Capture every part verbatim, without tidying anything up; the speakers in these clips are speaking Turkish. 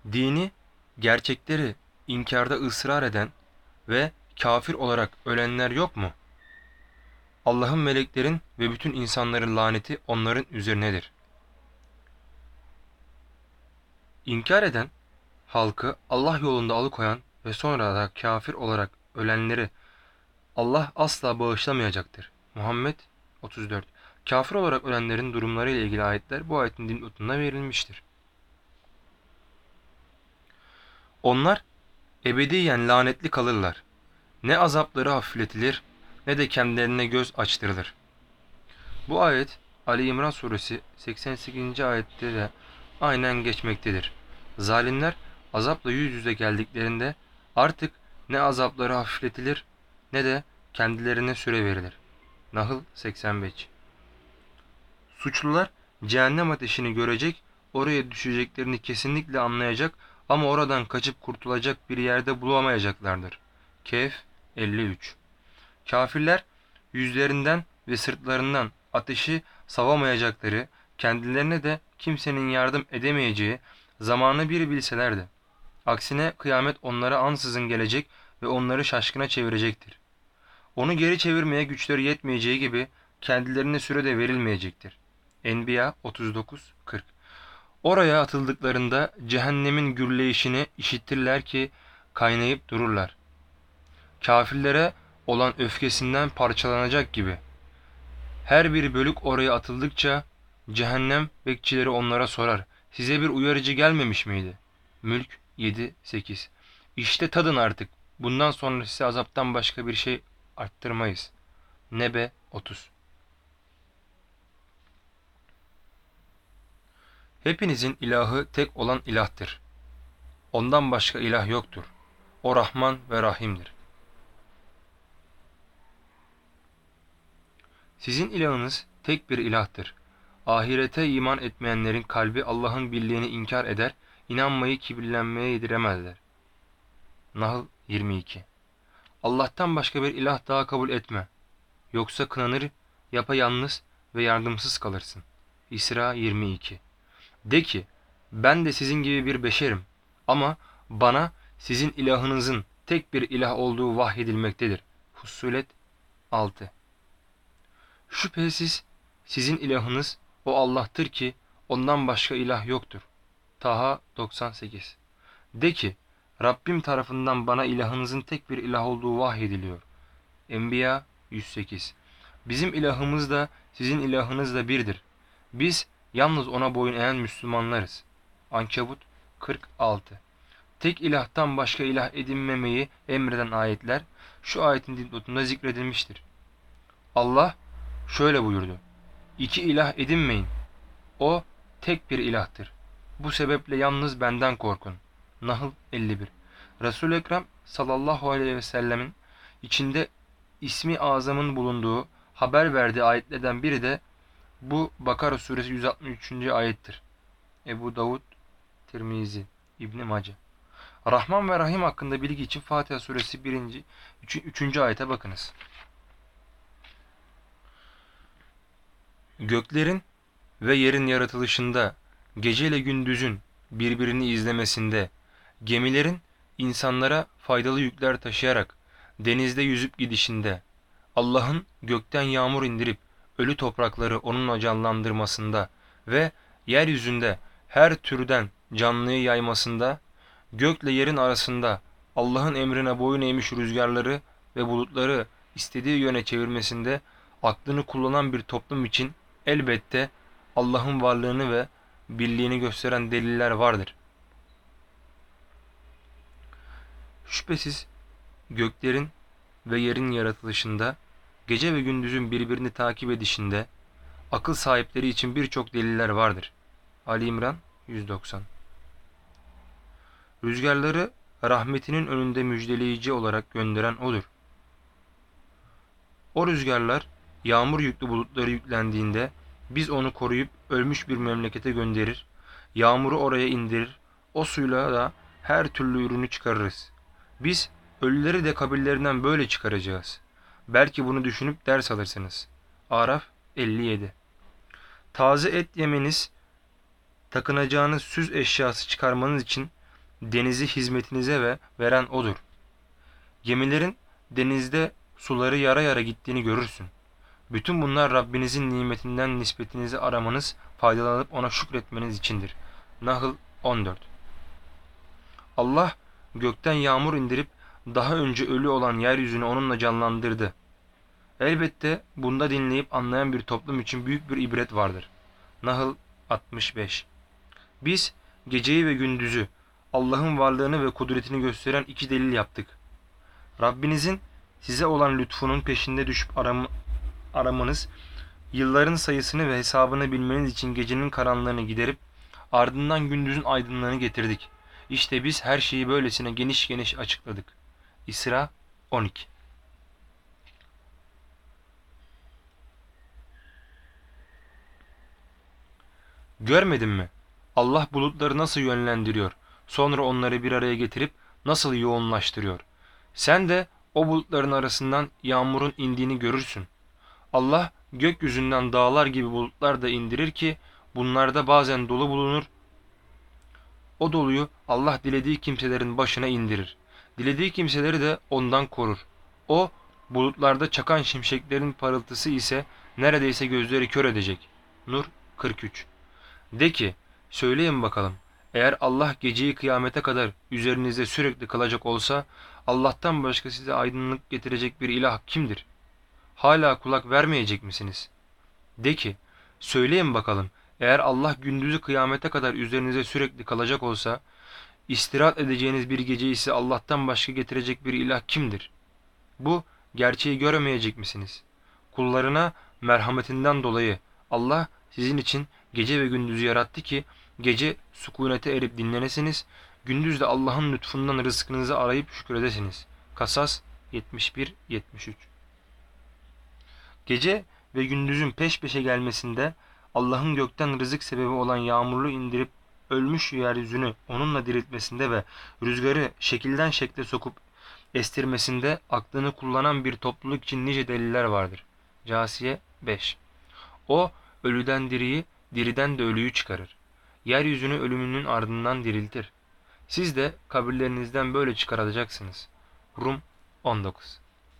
Dini, gerçekleri inkarda ısrar eden ve kafir olarak ölenler yok mu? Allah'ın, meleklerin ve bütün insanların laneti onların üzerinedir. İnkar eden, halkı Allah yolunda alıkoyan ve sonra da kafir olarak ölenleri Allah asla bağışlamayacaktır. Muhammed otuz dört. Kafir olarak ölenlerin durumları ile ilgili ayetler bu ayetin dipnotunda verilmiştir. Onlar ebediyen lanetli kalırlar. Ne azapları hafifletilir ne de kendilerine göz açtırılır. Bu ayet Ali İmran suresi seksen sekizinci ayette de aynen geçmektedir. Zalimler azapla yüz yüze geldiklerinde artık ne azapları hafifletilir ne de kendilerine süre verilir. Nahl seksen beş. Suçlular cehennem ateşini görecek, oraya düşeceklerini kesinlikle anlayacak ama oradan kaçıp kurtulacak bir yerde bulamayacaklardır. Kehf elli üç. Kafirler yüzlerinden ve sırtlarından ateşi savamayacakları, kendilerine de kimsenin yardım edemeyeceği zamanı bir bilselerdi. Aksine kıyamet onlara ansızın gelecek ve onları şaşkına çevirecektir. Onu geri çevirmeye güçleri yetmeyeceği gibi kendilerine süre de verilmeyecektir. Enbiya otuz dokuz kırk. Oraya atıldıklarında cehennemin gürleyişini işitirler ki kaynayıp dururlar. Kafirlere olan öfkesinden parçalanacak gibi. Her bir bölük oraya atıldıkça cehennem bekçileri onlara sorar. Size bir uyarıcı gelmemiş miydi? Mülk yedi sekiz. İşte tadın artık. Bundan sonra size azaptan başka bir şey arttırmayız. Nebe otuz. Hepinizin ilahı tek olan ilahtır. Ondan başka ilah yoktur. O Rahman ve Rahim'dir. Sizin ilahınız tek bir ilahtır. Ahirete iman etmeyenlerin kalbi Allah'ın birliğini inkar eder, inanmayı kibirlenmeye yediremezler. Nahl yirmi iki. Allah'tan başka bir ilah daha kabul etme. Yoksa kınanır, yapayalnız ve yardımsız kalırsın. İsra yirmi iki. De ki, ben de sizin gibi bir beşerim ama bana sizin ilahınızın tek bir ilah olduğu vahyedilmektedir. Fussulet altı. Şüphesiz sizin ilahınız o Allah'tır ki ondan başka ilah yoktur. Taha doksan sekiz. De ki, Rabbim tarafından bana ilahınızın tek bir ilah olduğu vahyediliyor. Enbiya yüz sekiz. Bizim ilahımız da sizin ilahınız da birdir. Biz yalnız ona boyun eğen Müslümanlarız. Ankebut kırk altı. Tek ilahtan başka ilah edinmemeyi emreden ayetler şu ayetin dipnotunda zikredilmiştir. Allah şöyle buyurdu: İki ilah edinmeyin. O tek bir ilahtır. Bu sebeple yalnız benden korkun. Nahl elli bir. Resul-i Ekrem sallallahu aleyhi ve sellemin içinde ismi azamın bulunduğu haber verdiği ayetlerden biri de bu Bakara suresi yüz altmış üçüncü ayettir. Ebu Davud, Tirmizi, İbn Mace. Rahman ve Rahim hakkında bilgi için Fatiha suresi birinci. üçüncü ayete bakınız. Göklerin ve yerin yaratılışında, gece ile gündüzün birbirini izlemesinde, gemilerin insanlara faydalı yükler taşıyarak denizde yüzüp gidişinde, Allah'ın gökten yağmur indirip ölü toprakları onunla canlandırmasında ve yeryüzünde her türden canlıyı yaymasında, gökle yerin arasında Allah'ın emrine boyun eğmiş rüzgarları ve bulutları istediği yöne çevirmesinde aklını kullanan bir toplum için elbette Allah'ın varlığını ve birliğini gösteren deliller vardır. Şüphesiz göklerin ve yerin yaratılışında, gece ve gündüzün birbirini takip edişinde akıl sahipleri için birçok deliller vardır. Ali İmran yüz doksan. Rüzgarları rahmetinin önünde müjdeleyici olarak gönderen O'dur. O rüzgarlar yağmur yüklü bulutları yüklendiğinde biz onu koruyup ölmüş bir memlekete gönderir, yağmuru oraya indirir, o suyla da her türlü ürünü çıkarırız. Biz ölüleri de kabirlerinden böyle çıkaracağız. Belki bunu düşünüp ders alırsınız. Araf elli yedi. Taze et yemeniz, takınacağınız süs eşyası çıkarmanız için denizi hizmetinize ve veren O'dur. Gemilerin denizde suları yara yara gittiğini görürsün. Bütün bunlar Rabbinizin nimetinden nispetinizi aramanız, faydalanıp ona şükretmeniz içindir. Nahl on dört. Allah gökten yağmur indirip daha önce ölü olan yeryüzünü onunla canlandırdı. Elbette bunda dinleyip anlayan bir toplum için büyük bir ibret vardır. Nahl altmış beş. Biz geceyi ve gündüzü Allah'ın varlığını ve kudretini gösteren iki delil yaptık. Rabbinizin size olan lütfunun peşinde düşüp aram aramanız, yılların sayısını ve hesabını bilmeniz için gecenin karanlığını giderip ardından gündüzün aydınlığını getirdik. İşte biz her şeyi böylesine geniş geniş açıkladık. İsra on iki. Görmedin mi? Allah bulutları nasıl yönlendiriyor, sonra onları bir araya getirip nasıl yoğunlaştırıyor. Sen de o bulutların arasından yağmurun indiğini görürsün. Allah gökyüzünden dağlar gibi bulutlar da indirir ki bunlarda bazen dolu bulunur. O doluyu Allah dilediği kimselerin başına indirir. Dilediği kimseleri de ondan korur. O bulutlarda çakan şimşeklerin parıltısı ise neredeyse gözleri kör edecek. Nur kırk üç. De ki, söyleyin bakalım, eğer Allah geceyi kıyamete kadar üzerinizde sürekli kalacak olsa, Allah'tan başka size aydınlık getirecek bir ilah kimdir? Hala kulak vermeyecek misiniz? De ki, söyleyin bakalım, eğer Allah gündüzü kıyamete kadar üzerinize sürekli kalacak olsa, istirahat edeceğiniz bir gece ise Allah'tan başka getirecek bir ilah kimdir? Bu gerçeği göremeyecek misiniz? Kullarına merhametinden dolayı Allah sizin için gece ve gündüzü yarattı ki gece sükunete erip dinlenesiniz, gündüz de Allah'ın lütfundan rızkınızı arayıp şükredesiniz. Kasas yetmiş bir yetmiş üç. Gece ve gündüzün peş peşe gelmesinde Allah'ın gökten rızık sebebi olan yağmurlu indirip ölmüş yeryüzünü onunla diriltmesinde ve rüzgarı şekilden şekle sokup estirmesinde aklını kullanan bir topluluk için nice deliller vardır. Câsiye beş. O ölüden diriyi, diriden de ölüyü çıkarır. Yeryüzünü ölümünün ardından diriltir. Siz de kabirlerinizden böyle çıkarılacaksınız. Rum on dokuz.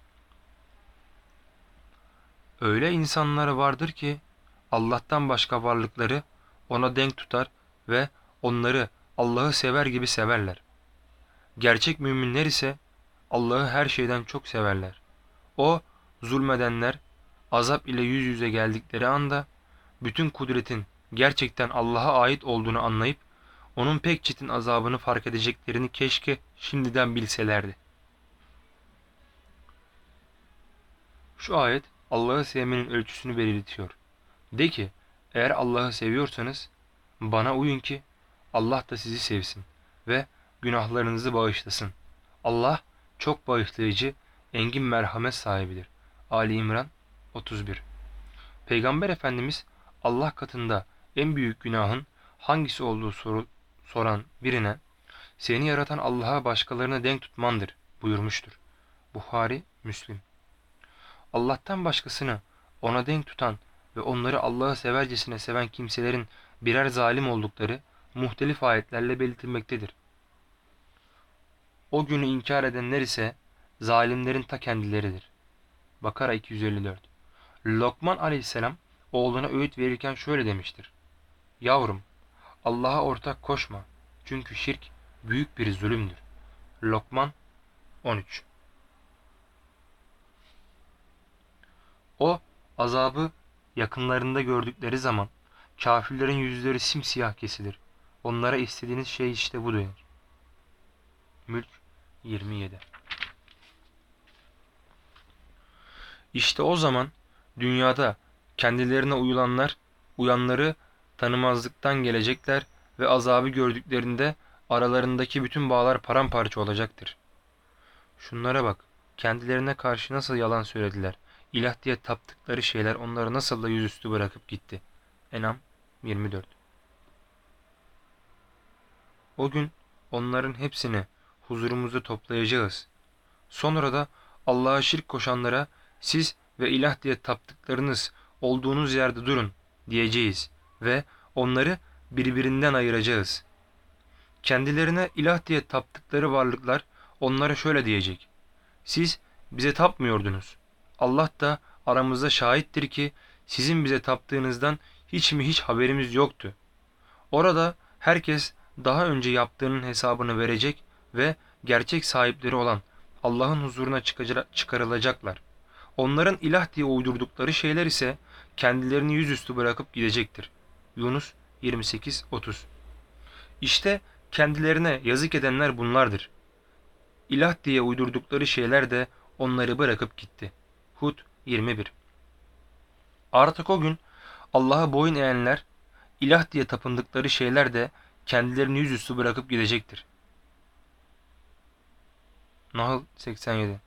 Öyle insanları vardır ki Allah'tan başka varlıkları ona denk tutar ve onları Allah'ı sever gibi severler. Gerçek müminler ise Allah'ı her şeyden çok severler. O zulmedenler azap ile yüz yüze geldikleri anda bütün kudretin gerçekten Allah'a ait olduğunu anlayıp onun pek çetin azabını fark edeceklerini keşke şimdiden bilselerdi. Şu ayet Allah'ı sevmenin ölçüsünü belirtiyor. De ki, eğer Allah'ı seviyorsanız bana uyun ki Allah da sizi sevsin ve günahlarınızı bağışlasın. Allah çok bağışlayıcı, engin merhamet sahibidir. Ali İmran otuz bir. Peygamber Efendimiz Allah katında en büyük günahın hangisi olduğu soru, soran birine seni yaratan Allah'a başkalarına denk tutmandır buyurmuştur. Buhari, Müslim. Allah'tan başkasını ona denk tutan ve onları Allah'ı severcesine seven kimselerin birer zalim oldukları muhtelif ayetlerle belirtilmektedir. O günü inkar edenler ise zalimlerin ta kendileridir. Bakara iki yüz elli dört. Lokman aleyhisselam oğluna öğüt verirken şöyle demiştir. Yavrum, Allah'a ortak koşma. Çünkü şirk büyük bir zulümdür. Lokman on üç. O azabı yakınlarında gördükleri zaman kafirlerin yüzleri simsiyah kesilir. Onlara istediğiniz şey işte bu denir. Mülk yirmi yedi. İşte o zaman dünyada kendilerine uyulanlar, uyanları tanımazlıktan gelecekler ve azabı gördüklerinde aralarındaki bütün bağlar paramparça olacaktır. Şunlara bak, kendilerine karşı nasıl yalan söylediler. İlah diye taptıkları şeyler onları nasıl da yüzüstü bırakıp gitti. Enam yirmi dört. O gün onların hepsini huzurumuza toplayacağız. Sonra da Allah'a şirk koşanlara siz ve ilah diye taptıklarınız olduğunuz yerde durun diyeceğiz ve onları birbirinden ayıracağız. Kendilerine ilah diye taptıkları varlıklar onlara şöyle diyecek: Siz bize tapmıyordunuz. Allah da aramızda şahittir ki sizin bize taptığınızdan hiç mi hiç haberimiz yoktu. Orada herkes daha önce yaptığının hesabını verecek ve gerçek sahipleri olan Allah'ın huzuruna çıkarılacaklar. Onların ilah diye uydurdukları şeyler ise kendilerini yüzüstü bırakıp gidecektir. Yunus yirmi sekiz otuz. İşte kendilerine yazık edenler bunlardır. İlah diye uydurdukları şeyler de onları bırakıp gitti. Hud yirmi bir. Artık o gün Allah'a boyun eğenler, ilah diye tapındıkları şeyler de kendilerini yüzüstü bırakıp gidecektir. Nahl seksen yedi.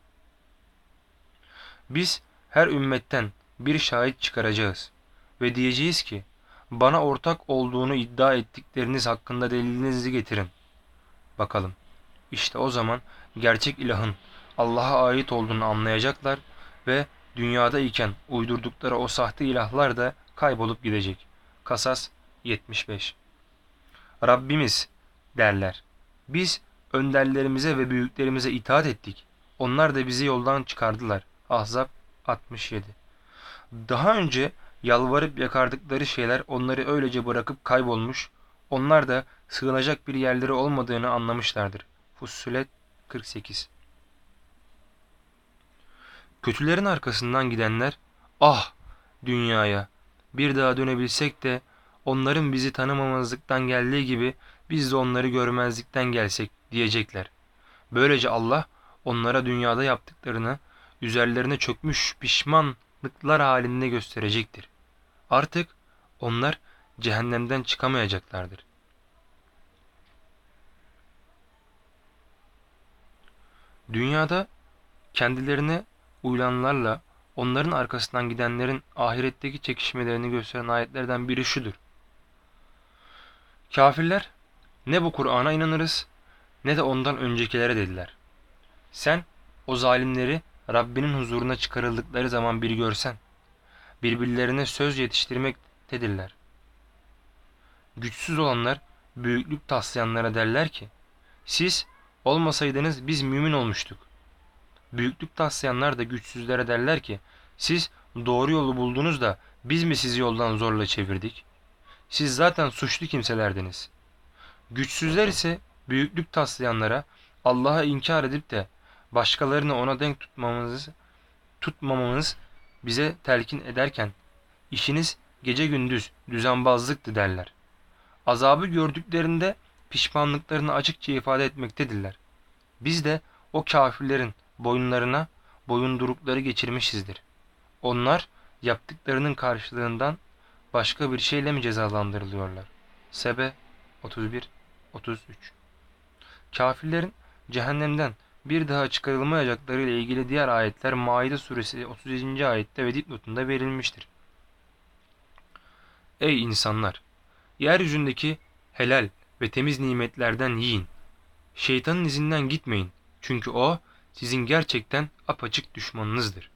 Biz her ümmetten bir şahit çıkaracağız ve diyeceğiz ki, bana ortak olduğunu iddia ettikleriniz hakkında delilinizi getirin. Bakalım. İşte o zaman gerçek ilahın Allah'a ait olduğunu anlayacaklar ve dünyada iken uydurdukları o sahte ilahlar da kaybolup gidecek. Kasas yetmiş beş. Rabbimiz derler. Biz önderlerimize ve büyüklerimize itaat ettik. Onlar da bizi yoldan çıkardılar. Ahzab altmış yedi. Daha önce yalvarıp yakardıkları şeyler onları öylece bırakıp kaybolmuş, onlar da sığınacak bir yerleri olmadığını anlamışlardır. Fussilet kırk sekiz. Kötülerin arkasından gidenler, ah dünyaya bir daha dönebilsek de onların bizi tanımamazlıktan geldiği gibi biz de onları görmezlikten gelsek diyecekler. Böylece Allah onlara dünyada yaptıklarını üzerlerine çökmüş pişmanlıklar halinde gösterecektir. Artık onlar cehennemden çıkamayacaklardır. Dünyada kendilerine uyanlarla onların arkasından gidenlerin ahiretteki çekişmelerini gösteren ayetlerden biri şudur. Kafirler, ne bu Kur'an'a inanırız ne de ondan öncekilere dediler. Sen o zalimleri Rabbinin huzuruna çıkarıldıkları zaman bir görsen, birbirlerine söz yetiştirmektedirler. Güçsüz olanlar büyüklük taslayanlara derler ki, siz olmasaydınız biz mümin olmuştuk. Büyüklük taslayanlar da güçsüzlere derler ki, siz doğru yolu buldunuz da biz mi sizi yoldan zorla çevirdik? Siz zaten suçlu kimselerdiniz. Güçsüzler ise büyüklük taslayanlara Allah'a inkar edip de başkalarını ona denk tutmamamız, tutmamamız bize telkin ederken işiniz gece gündüz düzenbazlıktı derler. Azabı gördüklerinde pişmanlıklarını açıkça ifade etmektedirler. Biz de o kafirlerin boyunlarına boyundurukları geçirmişizdir. Onlar yaptıklarının karşılığından başka bir şeyle mi cezalandırılıyorlar? Sebe otuz bir otuz üç. Kafirlerin cehennemden bir daha çıkarılmayacakları ile ilgili diğer ayetler Maide suresi otuz yedinci ayette ve dipnotunda verilmiştir. Ey insanlar! Yeryüzündeki helal ve temiz nimetlerden yiyin. Şeytanın izinden gitmeyin. Çünkü o sizin gerçekten apaçık düşmanınızdır.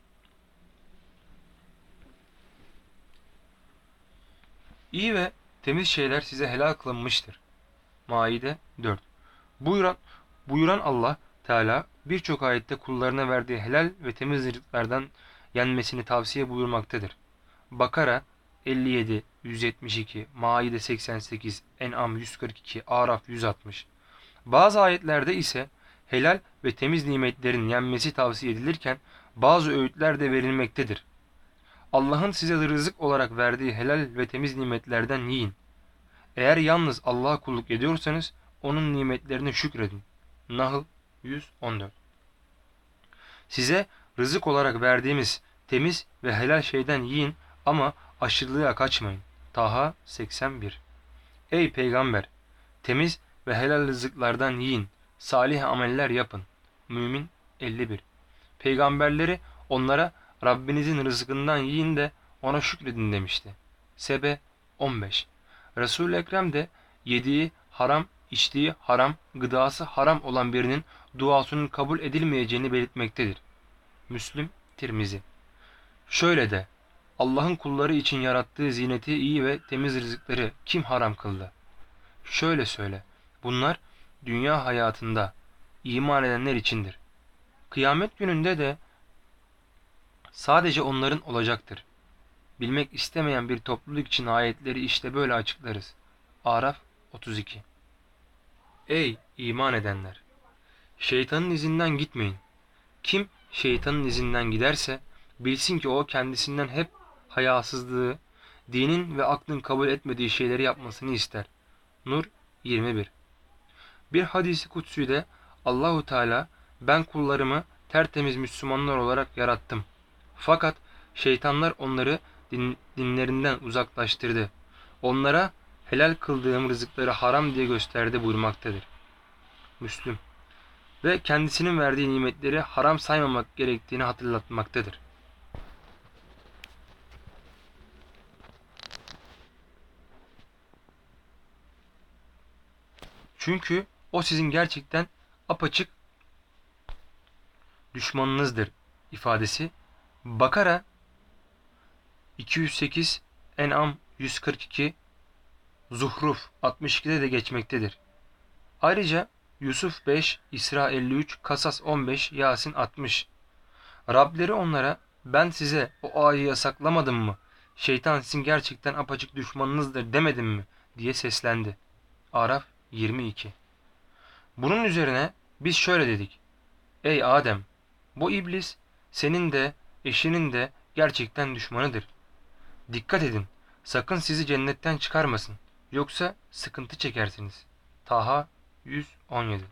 İyi ve temiz şeyler size helal kılınmıştır. Maide dört. Buyuran, buyuran Allah Teala birçok ayette kullarına verdiği helal ve temiz rızıklardan yenmesini tavsiye buyurmaktadır. Bakara elli yedi, yüz yetmiş iki, Maide seksen sekiz, En'am yüz kırk iki, Araf yüz altmış. Bazı ayetlerde ise helal ve temiz nimetlerin yenmesi tavsiye edilirken bazı öğütler de verilmektedir. Allah'ın size rızık olarak verdiği helal ve temiz nimetlerden yiyin. Eğer yalnız Allah'a kulluk ediyorsanız onun nimetlerine şükredin. Nahl yüz on dört. Size rızık olarak verdiğimiz temiz ve helal şeyden yiyin ama aşırılığa kaçmayın. Taha seksen bir. Ey peygamber! Temiz ve helal rızıklardan yiyin. Salih ameller yapın. Mümin elli bir. Peygamberleri onlara Rabbinizin rızkından yiyin de ona şükredin demişti. Sebe on beş. Resul-i Ekrem de yediği haram, içtiği haram, gıdası haram olan birinin duasının kabul edilmeyeceğini belirtmektedir. Müslim, Tirmizi. Şöyle de, Allah'ın kulları için yarattığı zineti iyi ve temiz rızıkları kim haram kıldı? Şöyle söyle, bunlar dünya hayatında iman edenler içindir. Kıyamet gününde de sadece onların olacaktır. Bilmek istemeyen bir topluluk için ayetleri işte böyle açıklarız. Araf otuz iki. Ey iman edenler! Şeytanın izinden gitmeyin. Kim şeytanın izinden giderse bilsin ki o kendisinden hep hayasızlığı, dinin ve aklın kabul etmediği şeyleri yapmasını ister. Nur yirmi bir. Bir hadisi kutsüde Allahu Teala ben kullarımı tertemiz Müslümanlar olarak yarattım. Fakat şeytanlar onları din, dinlerinden uzaklaştırdı. Onlara helal kıldığım rızıkları haram diye gösterdi buyurmaktadır. Müslüm. Ve kendisinin verdiği nimetleri haram saymamak gerektiğini hatırlatmaktadır. Çünkü o sizin gerçekten apaçık düşmanınızdır ifadesi Bakara iki yüz sekiz, En'am yüz kırk iki, Zuhruf altmış ikide de geçmektedir. Ayrıca Yusuf beş, İsra elli üç, Kasas on beş, Yasin altmış. Rableri onlara ben size o ayeti yasaklamadım mı? Şeytan sizin gerçekten apaçık düşmanınızdır demedim mi? Diye seslendi. Araf yirmi iki. Bunun üzerine biz şöyle dedik. Ey Adem! Bu iblis senin de eşinin de gerçekten düşmanıdır. Dikkat edin. Sakın sizi cennetten çıkarmasın. Yoksa sıkıntı çekersiniz. Taha yüz on yedi.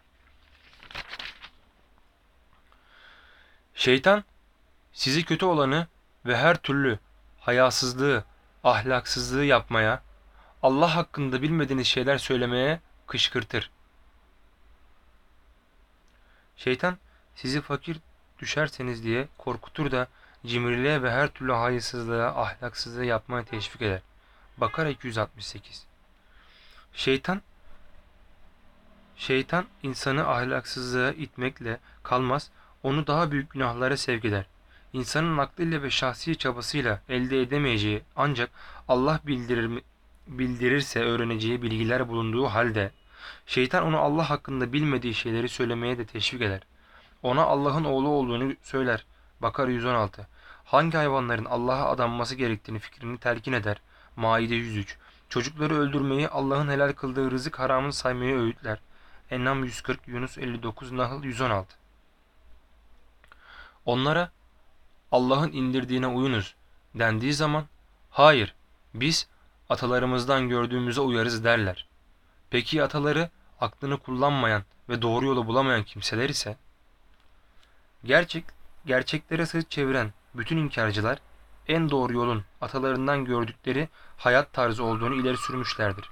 Şeytan sizi kötü olanı ve her türlü hayasızlığı, ahlaksızlığı yapmaya, Allah hakkında bilmediğiniz şeyler söylemeye kışkırtır. Şeytan sizi fakir düşerseniz diye korkutur da cimriliğe ve her türlü hayırsızlığa, ahlaksızlığı yapmaya teşvik eder. Bakara iki yüz altmış sekiz. Şeytan Şeytan insanı ahlaksızlığa itmekle kalmaz, onu daha büyük günahlara sevk eder. İnsanın aklıyla ve şahsi çabasıyla elde edemeyeceği ancak Allah bildirir, bildirirse öğreneceği bilgiler bulunduğu halde şeytan onu Allah hakkında bilmediği şeyleri söylemeye de teşvik eder. Ona Allah'ın oğlu olduğunu söyler. Bakara yüz on altı. Hangi hayvanların Allah'a adanması gerektiğini fikrini telkin eder. Maide yüz üç. Çocukları öldürmeyi Allah'ın helal kıldığı rızık haramını saymayı öğütler. En'am yüz kırk, Yunus elli dokuz, Nahl yüz on altı. Onlara Allah'ın indirdiğine uyunuz dendiği zaman hayır biz atalarımızdan gördüğümüze uyarız derler. Peki ataları aklını kullanmayan ve doğru yolu bulamayan kimseler ise gerçek gerçeklere sırt çeviren bütün inkarcılar en doğru yolun atalarından gördükleri hayat tarzı olduğunu ileri sürmüşlerdir.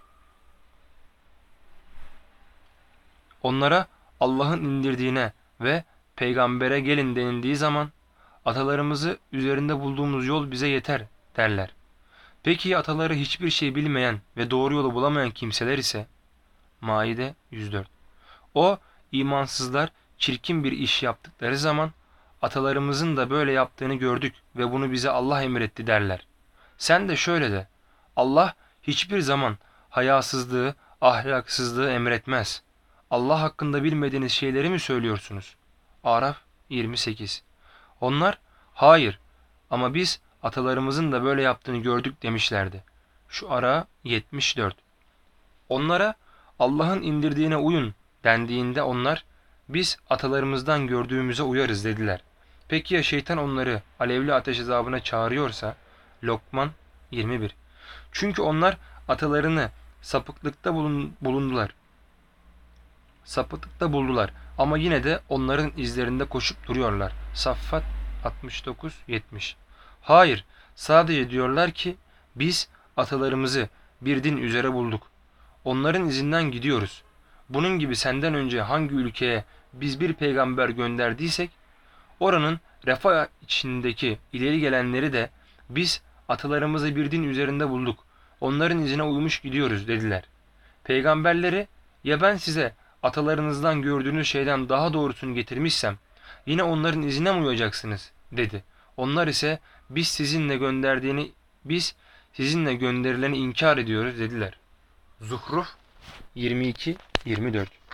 Onlara Allah'ın indirdiğine ve peygambere gelin denildiği zaman atalarımızı üzerinde bulduğumuz yol bize yeter derler. Peki ataları hiçbir şey bilmeyen ve doğru yolu bulamayan kimseler ise Maide yüz dört. O imansızlar çirkin bir iş yaptıkları zaman atalarımızın da böyle yaptığını gördük ve bunu bize Allah emretti derler. Sen de şöyle de Allah hiçbir zaman hayasızlığı, ahlaksızlığı emretmez. Allah hakkında bilmediğiniz şeyleri mi söylüyorsunuz? Araf yirmi sekiz. Onlar hayır ama biz atalarımızın da böyle yaptığını gördük demişlerdi. Şu ara yetmiş dört. Onlara Allah'ın indirdiğine uyun dendiğinde onlar biz atalarımızdan gördüğümüze uyarız dediler. Peki ya şeytan onları alevli ateş azabına çağırıyorsa? Lokman yirmi bir. Çünkü onlar atalarını sapıklıkta bulun, bulundular. Sapıklıkta buldular ama yine de onların izlerinde koşup duruyorlar. Saffat altmış dokuz yetmiş. Hayır, sadece diyorlar ki biz atalarımızı bir din üzere bulduk. Onların izinden gidiyoruz. Bunun gibi senden önce hangi ülkeye biz bir peygamber gönderdiysek oranın refah içindeki ileri gelenleri de biz atalarımızı bir din üzerinde bulduk. Onların izine uymuş gidiyoruz dediler. Peygamberleri ya ben size atalarınızdan gördüğünüz şeyden daha doğrusunu getirmişsem yine onların izine mi uyacaksınız dedi. Onlar ise biz sizinle gönderdiğini biz sizinle gönderileni inkar ediyoruz dediler. Zuhruf yirmi iki yirmi dört.